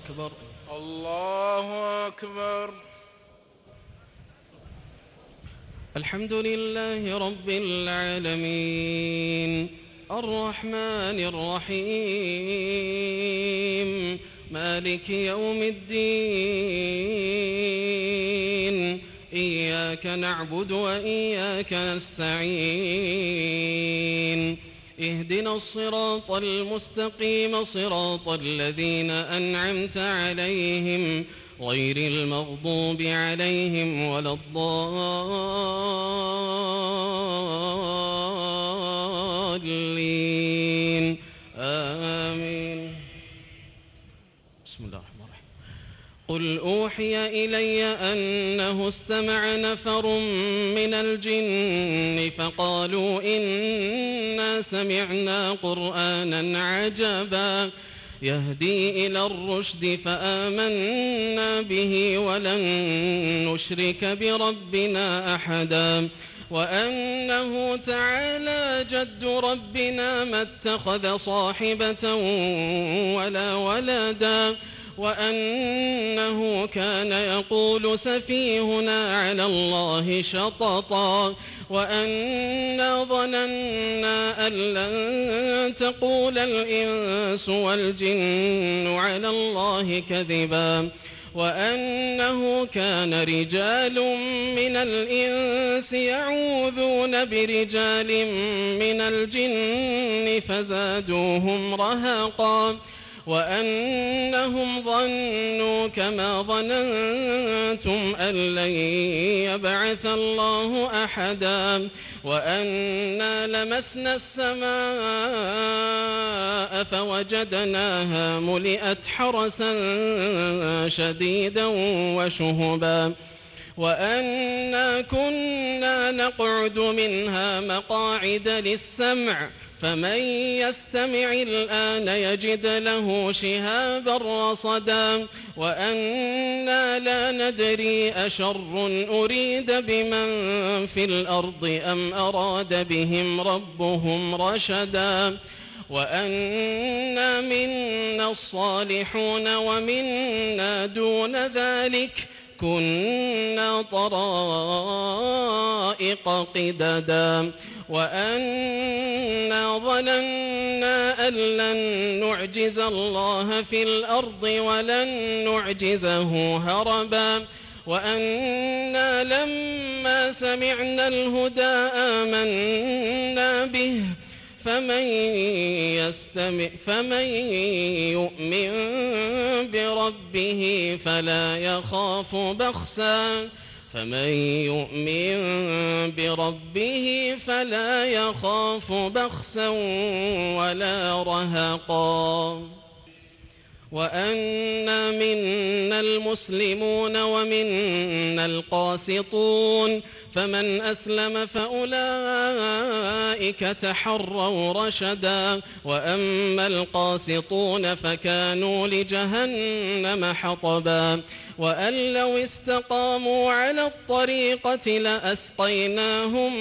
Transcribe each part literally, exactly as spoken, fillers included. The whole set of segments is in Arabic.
أكبر. الله أكبر. الحمد لله رب العالمين الرحمن الرحيم مالك يوم الدين إياك نعبد وإياك نستعين اهدنا الصراط المستقيم صراط الذين أنعمت عليهم غير المغضوب عليهم ولا الضالين آمين. بسم الله الرحمن الرحيم. قل أوحي إلي أنه استمع نفر من الجن فقالوا إنا سمعنا قرآنا عجبا يهدي إلى الرشد فآمنا به ولن نشرك بربنا أحدا وأنه تعالى جد ربنا ما اتخذ صاحبة ولا ولدا وأنه كان يقول سفيهنا على الله شططا وأنا ظننا أن لن تقول الإنس والجن على الله كذبا وأنه كان رجال من الإنس يعوذون برجال من الجن فزادوهم رهقا وأنهم ظنوا كما ظننتم أن لن يبعث الله أحدا وأنا لمسنا السماء فوجدناها ملئت حرسا شديدا وشهبا وأنا كنا نقعد منها مقاعد للسمع فمن يستمع الآن يجد له شهابا رصدا وأنا لا ندري أشر أريد بمن في الأرض أم أراد بهم ربهم رشدا وأنا منا الصالحون ومنا دون ذلك كنا طرائق قددا وأنا ظننا أن لن نعجز الله في الأرض ولن نعجزه هربا وأنا لما سمعنا الهدى آمنا به فمن يستمع فمن يؤمن بربه فلا يخاف بخسا فمن يؤمن بربه فلا يخاف بخسا ولا رهقا وأنا منا المسلمون ومنا القاسطون فمن أسلم فأولئك تحروا رشدا وأما القاسطون فكانوا لجهنم حطبا وأن لو استقاموا على الطريقة لأسقيناهم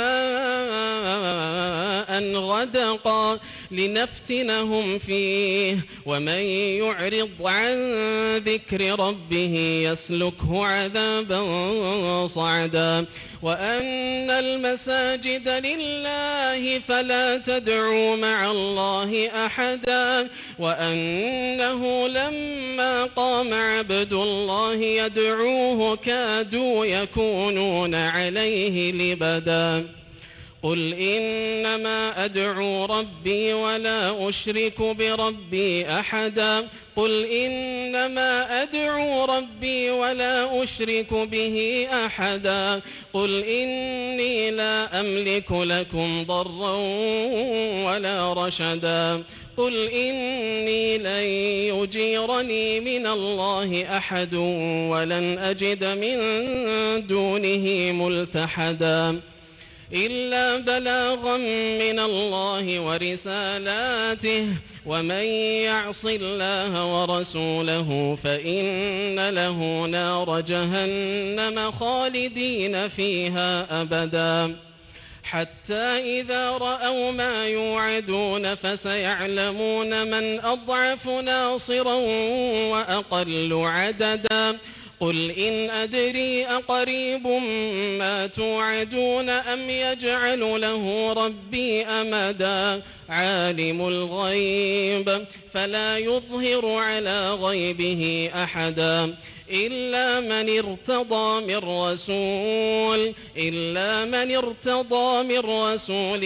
ماء غدقا لنفتنهم فيه ومن يعرض عن ذكر ربه يسلكه عذابا صعدا وأن المساجد لله فلا تدعوا مع الله أحدا وأنه لما قام عبد الله يدعوه كادوا يكونون عليه لبدا قل إنما أدعو ربي ولا أشرك بربي أحدا قل إنما أدعو ربي ولا أشرك به أحدا قل إني لا أملك لكم ضرا ولا رشدا قل إني لن يجيرني من الله أحد ولن أجد من دونه ملتحدا إلا بلاغا من الله ورسالاته ومن يعص الله ورسوله فإن له نار جهنم خالدين فيها أبدا حتى إذا رأوا ما يوعدون فسيعلمون من أضعف ناصرا وأقل عددا قل إن أدري أقريب ما توعدون أم يجعل له ربي أمدا عالم الغيب فلا يظهر على غيبه أحدا إلا من ارتضى من رسول إلا من ارتضى من رسول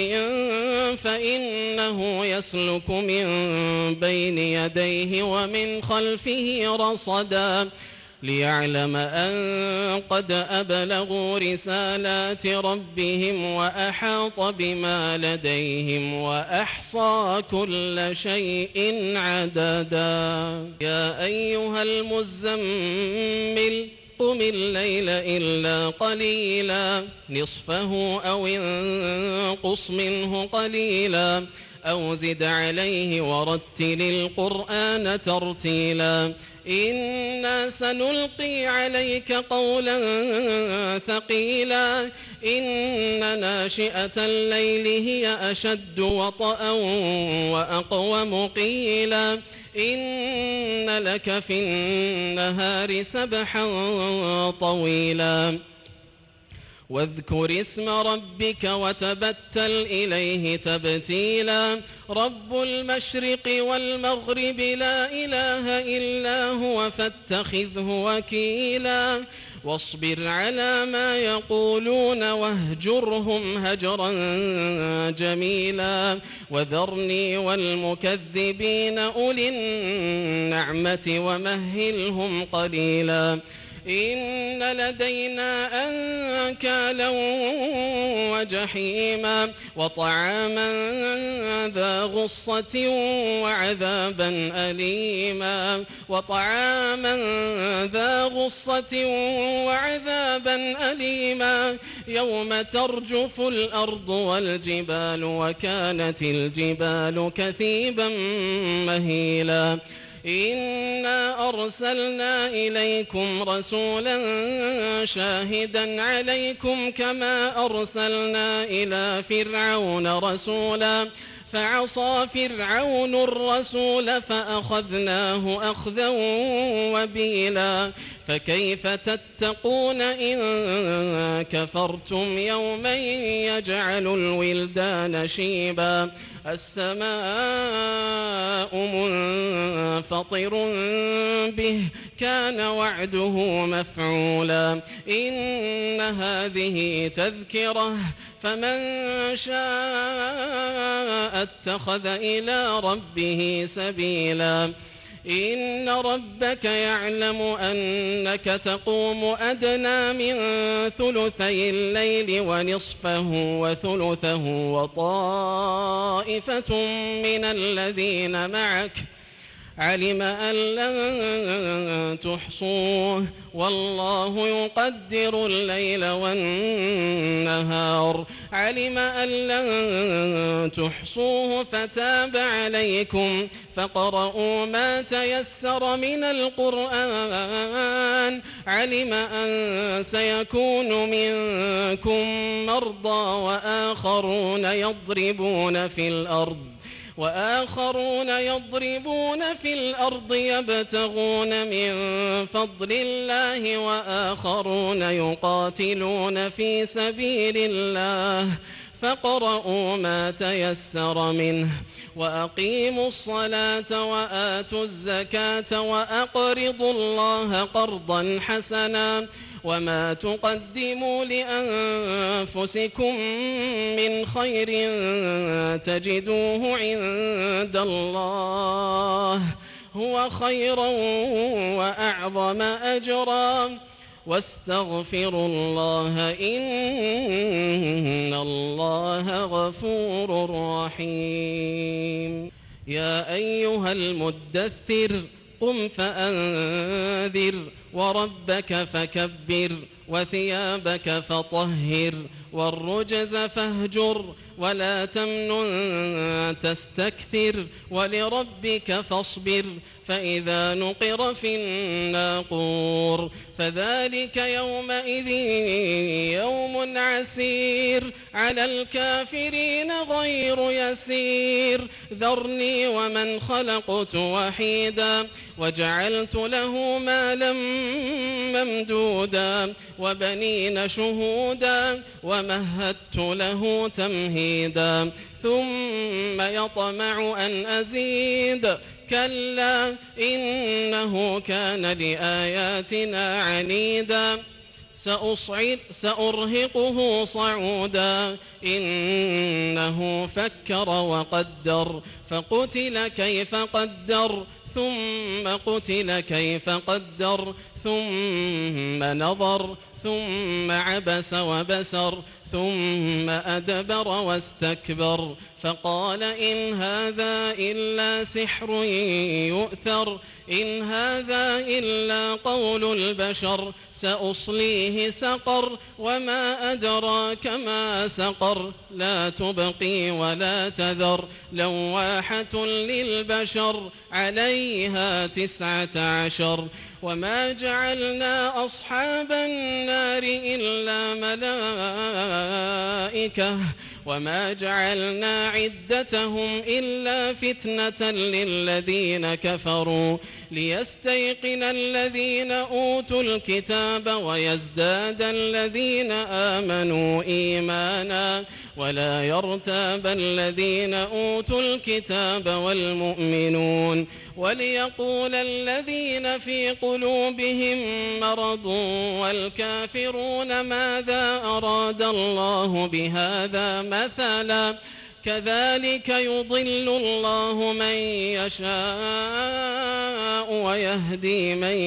فإنه يسلك من بين يديه ومن خلفه رصدا ليعلم أن قد أبلغوا رسالات ربهم وأحاط بما لديهم وأحصى كل شيء عددا يا أيها المزمل قم الليل إلا قليلا نصفه أو انقص منه قليلا أو زد عليه ورتل القرآن ترتيلا إنا سنلقي عليك قولا ثقيلا إن ناشئة الليل هي أشد وطئا وأقوم قيلا إن لك في النهار سبحا طويلا واذكر اسم ربك وتبتل إليه تبتيلا رب المشرق والمغرب لا إله إلا هو فاتخذه وكيلا واصبر على ما يقولون واهجرهم هجرا جميلا وذرني والمكذبين أولي النعمة ومهلهم قليلا إن لدينا أنكالا وجحيما وطعاما ذا غصة وعذابا أليما وطعاما ذا غصة وعذابا أليما يوم ترجف الأرض والجبال وكانت الجبال كثيبا مهيلا إنا أرسلنا إليكم رسولا شاهدا عليكم كما أرسلنا إلى فرعون رسولا فعصى فرعون الرسول فأخذناه أخذا وبيلا فكيف تتقون إن كفرتم يوما يجعل الولدان شيبا السماء منفطر به كان وعده مفعولا إن هذه تذكرة فمن شاء اتخذ إلى ربه سبيلا إن ربك يعلم أنك تقوم أدنى من ثلثي الليل ونصفه وثلثه وطائفة من الذين معك علم أن لن تحصوه والله يقدر الليل والنهار علم أن لن تحصوه فتاب عليكم فقرؤوا ما تيسر من القرآن علم أن سيكون منكم مرضى وآخرون يضربون في الأرض وآخرون يضربون في الأرض يبتغون من فضل الله وآخرون يقاتلون في سبيل الله فاقرؤوا ما تيسر منه وأقيموا الصلاة وآتوا الزكاة وأقرضوا الله قرضا حسنا وما تقدموا لأنفسكم من خير تجدوه عند الله هو خيرا وأعظم أجرا واستغفروا الله إن الله غفور رحيم يا أيها المدثر قم فأنذر وربك فكبر وثيابك فطهر والرجز فاهجر ولا تمنن تستكثر ولربك فاصبر فإذا نقر في الناقور فذلك يومئذ يوم عسير على الكافرين غير يسير ذرني ومن خلقت وحيدا وجعلت له مالا ممدودا وبنين شهودا ومهدت له تمهيدا ثم يطمع أن أزيد كلا إنه كان لآياتنا عنيدا سأصعد سأرهقه صعودا إنه فكر وقدر فقتل كيف قدر ثم قتل كيف قدر ثم نظر ثم عبس وبسر ثم أدبر واستكبر فقال إن هذا إلا سحر يؤثر إن هذا إلا قول البشر سأصليه سقر وما أدراك ما سقر لا تبقي ولا تذر لواحة للبشر عليها تسعة عشر وما جعلنا أصحاب النار إلا ملائكة وما جعلنا عدتهم إلا فتنة للذين كفروا ليستيقن الذين أوتوا الكتاب ويزداد الذين آمنوا إيمانا ولا يرتاب الذين أوتوا الكتاب والمؤمنون وليقول الذين في قلوبهم مرض والكافرون ماذا أراد الله بهذا مثلا كذلك يضل الله من يشاء ويهدي من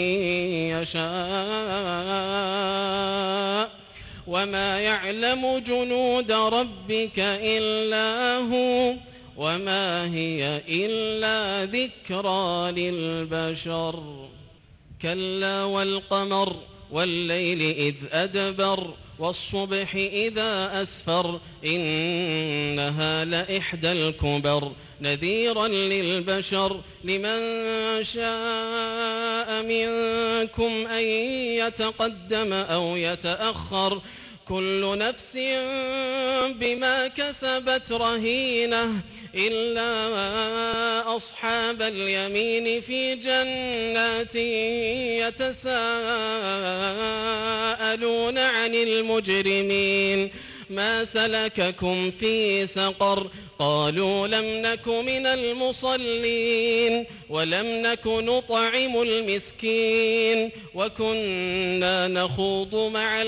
يشاء وما يعلم جنود ربك إلا هو وما هي إلا ذكرى للبشر كلا والقمر والليل إذ أدبر والصبح إذا أسفر إنها لإحدى الكبر نذيرا للبشر لمن شاء منكم أن يتقدم أو يتأخر كل نفس بما كسبت رهينة إلا أصحاب اليمين في جنات يتساءلون عن المجرمين ما سلككم في سقر قالوا لم نك من المصلين ولم نك نطعم المسكين وكنا نخوض مع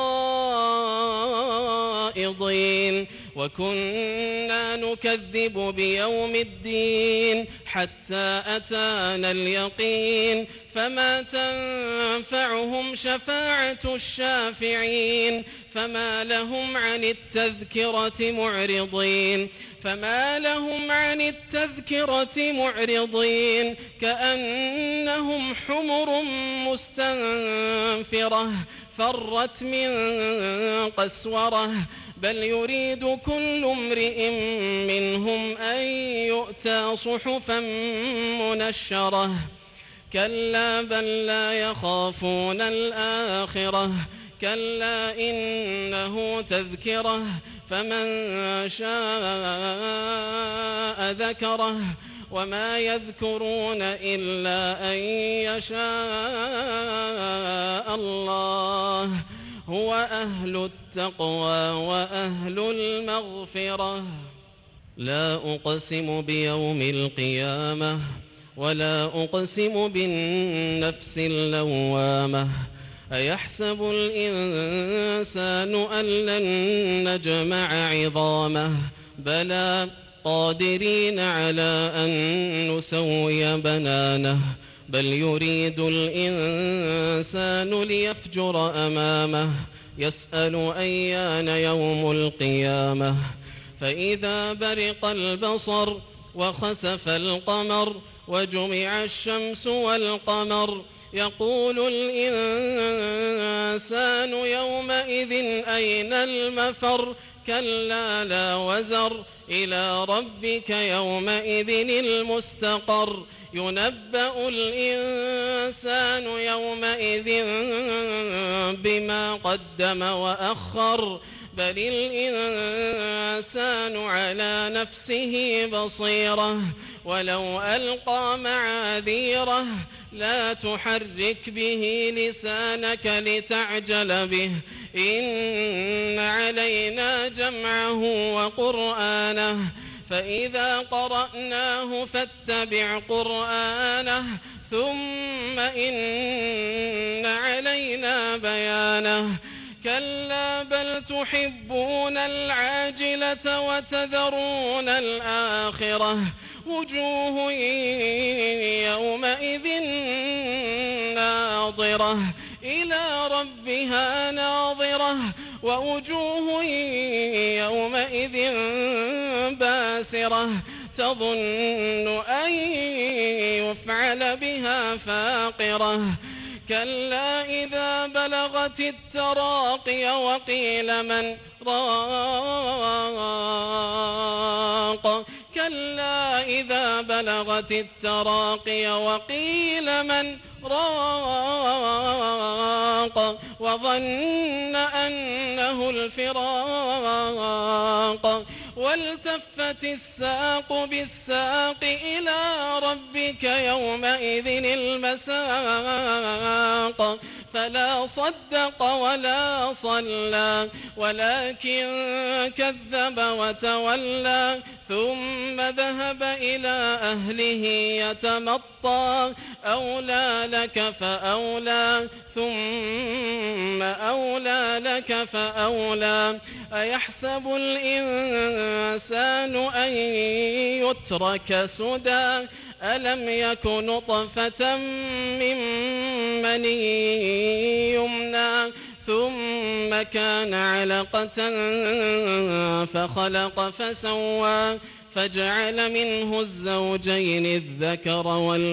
الخائضين وكنا نكذب بيوم الدين حتى أتانا اليقين فما تنفعهم شفاعة الشافعين فما لهم عن التذكرة معرضين فما لهم عن التذكرة معرضين كأنهم حمر مستنفرة فرت من قسورة بل يريد كل امرئ منهم أن يؤتى صحفا منشرة كلا بل لا يخافون الآخرة كلا إنه تذكرة فمن شاء ذكره وما يذكرون إلا أن يشاء الله هو أهل التقوى وأهل المغفرة لا أقسم بيوم القيامة ولا أقسم بالنفس اللوامة أيحسب الإنسان أن لن نجمع عظامه بلى قادرين على أن نسوي بنانه بل يريد الإنسان ليفجر أمامه يسأل أيان يوم القيامة فإذا برق البصر وخسف القمر وجمع الشمس والقمر يقول الإنسان يومئذ أين المفر كلا لا وزر إلى ربك يومئذ المستقر ينبأ الإنسان يومئذ بما قدم وأخر بل الإنسان على نفسه بصيرة ولو ألقى معاذيره لا تحرك به لسانك لتعجل به إن علينا جمعه وقرآنه فإذا قرأناه فاتبع قرآنه ثم إن علينا بيانه كلا بل تحبون العاجلة وتذرون الآخرة وجوه يومئذ ناظرة إلى ربها ناظرة ووجوه يومئذ باسرة تظن أن يفعل بها فاقرة كلا إذا بلغت التراقي وقيل من راق كلا إذا بلغت التراقي وقيل من راق وظن أنه الفراق والتفت الساق بالساق إلى ربك يومئذ المساق فلا صدق ولا صلى ولكن كذب وتولى ثم ذهب إلى أهله يتمطى أولى لك فأولى ثم أولى لك فأولى أيحسب الإنسان أن يترك سدى ألم يك نطفة من مني يمنى ثم كان علقة فخلق فسوى فجعل منه الزوجين الذكر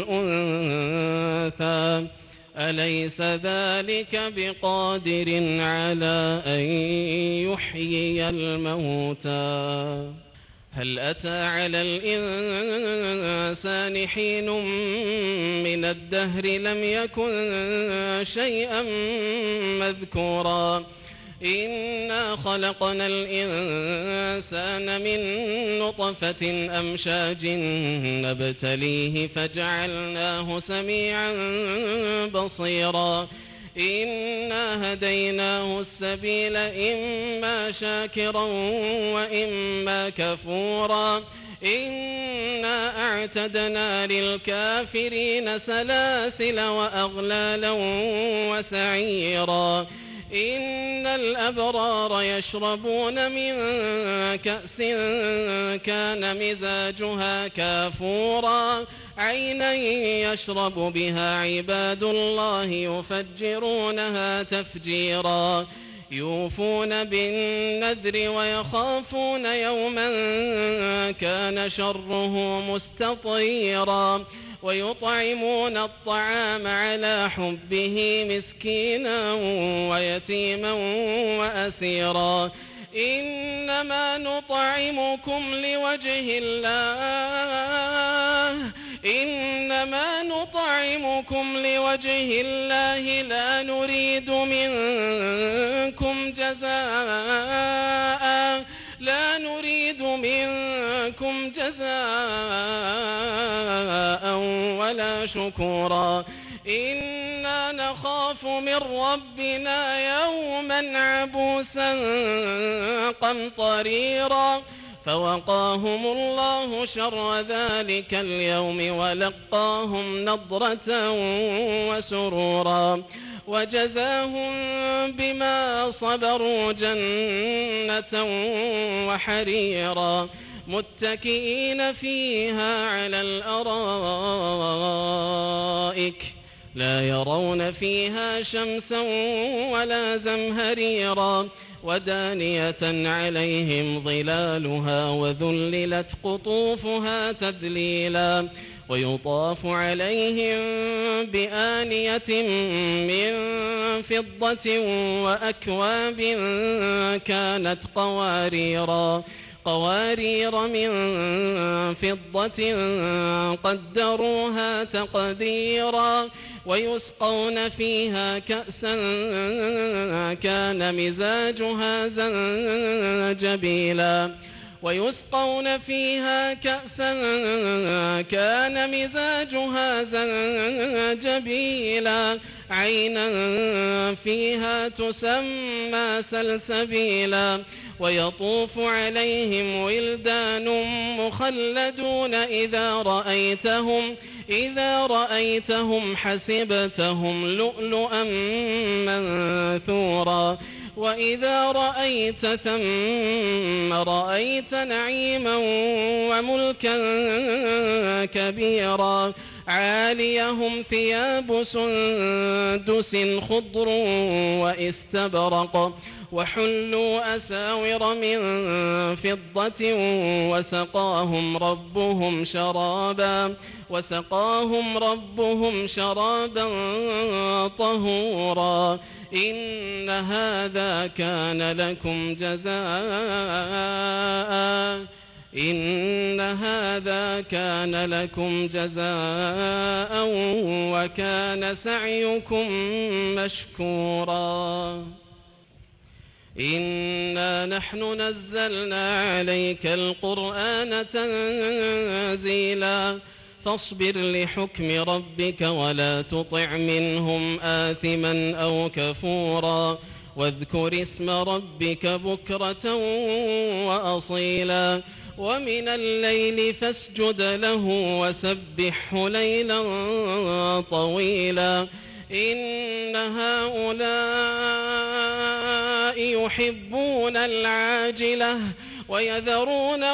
والأنثى أليس ذلك بقادر على أن يحيي الموتى هل أتى على الإنسان حين من الدهر لم يكن شيئا مذكورا إنا خلقنا الإنسان من نطفة أمشاج نبتليه فجعلناه سميعا بصيرا إنا هديناه السبيل إما شاكرا وإما كفورا إنا أعتدنا للكافرين سلاسل وأغلالا وسعيرا إن الأبرار يشربون من كأس كان مزاجها كافورا عينا يشرب بها عباد الله يفجرونها تفجيرا يوفون بالنذر ويخافون يوما كان شره مستطيرا ويطعمون الطعام على حبه مسكينا ويتيما وأسيرا إنما نطعمكم لوجه الله إنما نطعمكم لوجه الله لا نريد منكم جزاء لا نريد منكم جزاء ولا شكورا إنا نخاف من ربنا يوما عبوسا قمطريرا فوقاهم الله شر ذلك اليوم ولقاهم نضرة وسرورا وجزاهم بما صبروا جنة وحريرا متكئين فيها على الأرائك لا يرون فيها شمسا ولا زمهريرا ودانية عليهم ظلالها وذللت قطوفها تذليلا ويطاف عليهم بآنية من فضة وأكواب كانت قواريرا قوارير من فضة قدروها تقديرا ويسقون فيها كأسا كان مزاجها زنجبيلا ويسقون فيها كأسا كان مزاجها زنجبيلا عينا فيها تسمى سلسبيلا ويطوف عليهم ولدان مخلدون إذا رأيتهم إذا رأيتهم حسبتهم لؤلؤا منثورا وإذا رأيت ثم رأيت نعيما وملكا كبيرا عاليهم ثياب سندس خضر واستبرق وحلوا أساور من فضة وسقاهم ربهم شرابا وسقاهم ربهم شرابا طهورا إن هذا كان لكم جزاء إن هذا كان لكم جزاء وكان سعيكم مشكورا إنا نحن نزلنا عليك القرآن تنزيلا فاصبر لحكم ربك ولا تطع منهم آثما أو كفورا واذكر اسم ربك بكرة وأصيلا ومن الليل فاسجد له وسبحه ليلا طويلا إن هؤلاء يحبون العاجلة ويذرون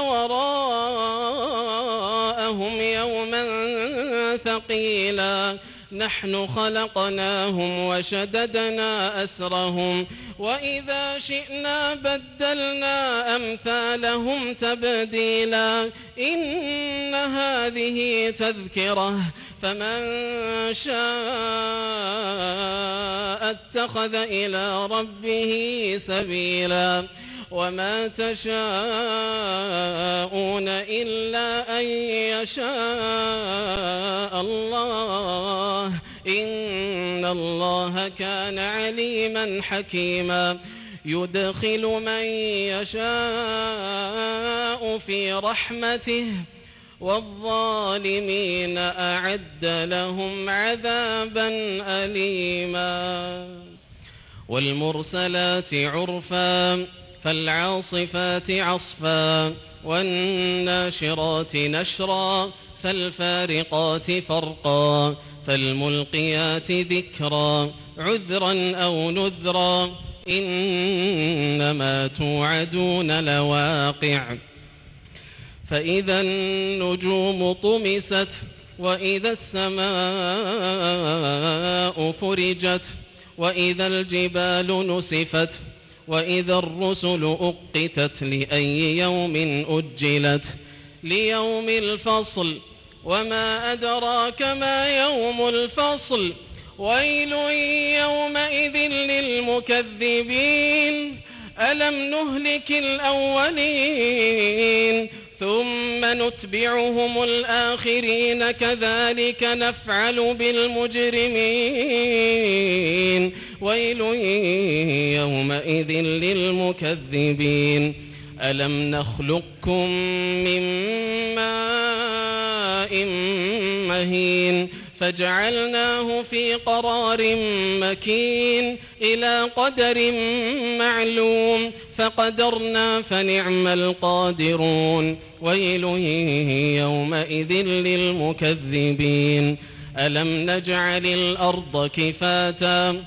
وراءهم يوما ثقيلا نحن خلقناهم وشددنا أسرهم وإذا شئنا بدلنا أمثالهم تبديلا إن هذه تذكرة فمن شاء اتخذ إلى ربه سبيلا وما تشاءون إلا أن يشاء الله إن الله كان عليما حكيما يدخل من يشاء في رحمته والظالمين أعد لهم عذابا أليما والمرسلات عرفا فالعاصفات عصفا والناشرات نشرا فالفارقات فرقا فالملقيات ذكرا عذرا أو نذرا إنما توعدون لواقع فإذا النجوم طمست وإذا السماء فرجت وإذا الجبال نسفت وإذا الرسل أقتت لأي يوم أجلت ليوم الفصل وما أدراك ما يوم الفصل ويل يومئذ للمكذبين ألم نهلك الأولين ثم نتبعهم الآخرين كذلك نفعل بالمجرمين ويل يومئذ للمكذبين ألم نخلقكم من ماء مهين فجعلناه في قرار مكين إلى قدر معلوم فقدرنا فنعم القادرون ويل يومئذ للمكذبين ألم نجعل الأرض كفاتا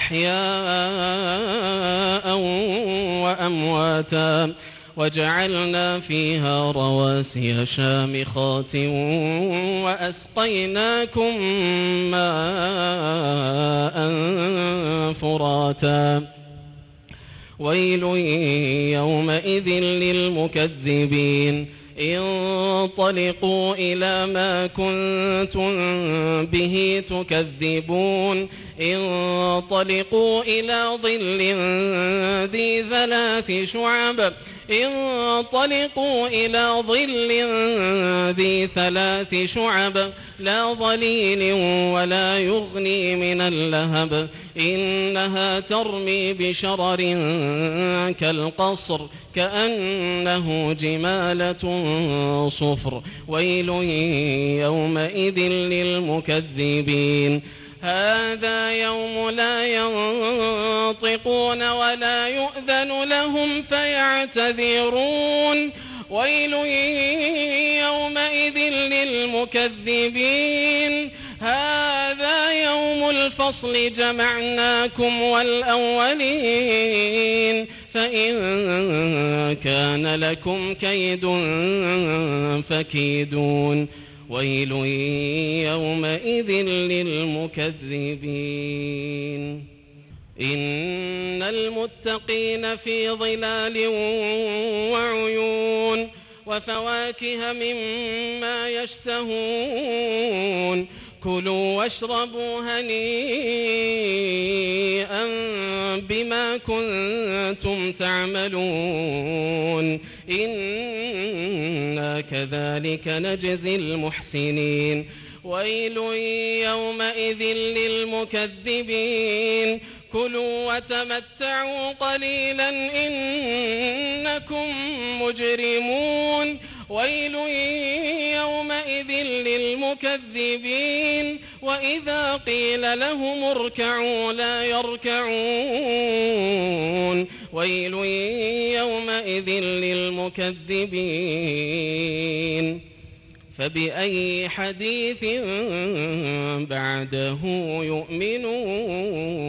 أحياء وأمواتا وجعلنا فيها رواسي شامخات وأسقيناكم ماء فراتا ويل يومئذ للمكذبين انطلقوا إلى ما كنتم به تكذبون انطلقوا إلى ظل ذي ثلاث شعب انطلقوا إلى ظل ذي ثلاث شعب لا ظليل ولا يغني من اللهب إنها ترمي بشرر كالقصر كأنه جمالة صفر ويل يومئذ للمكذبين هذا يوم لا ينطقون ولا يؤذن لهم فيعتذرون ويل يومئذ للمكذبين هذا يوم الفصل جمعناكم والأولين فإن كان لكم كيد فكيدون ويل يومئذ للمكذبين إن المتقين في ظلال وعيون وفواكه مما يشتهون كلوا واشربوا هنيئا بما كنتم تعملون إنا كذلك نجزي المحسنين ويل يومئذ للمكذبين كلوا وتمتعوا قليلا إنكم مجرمون ويل يومئذ للمكذبين وإذا قيل لهم اركعوا لا يركعون ويل يومئذ للمكذبين فبأي حديث بعده يؤمنون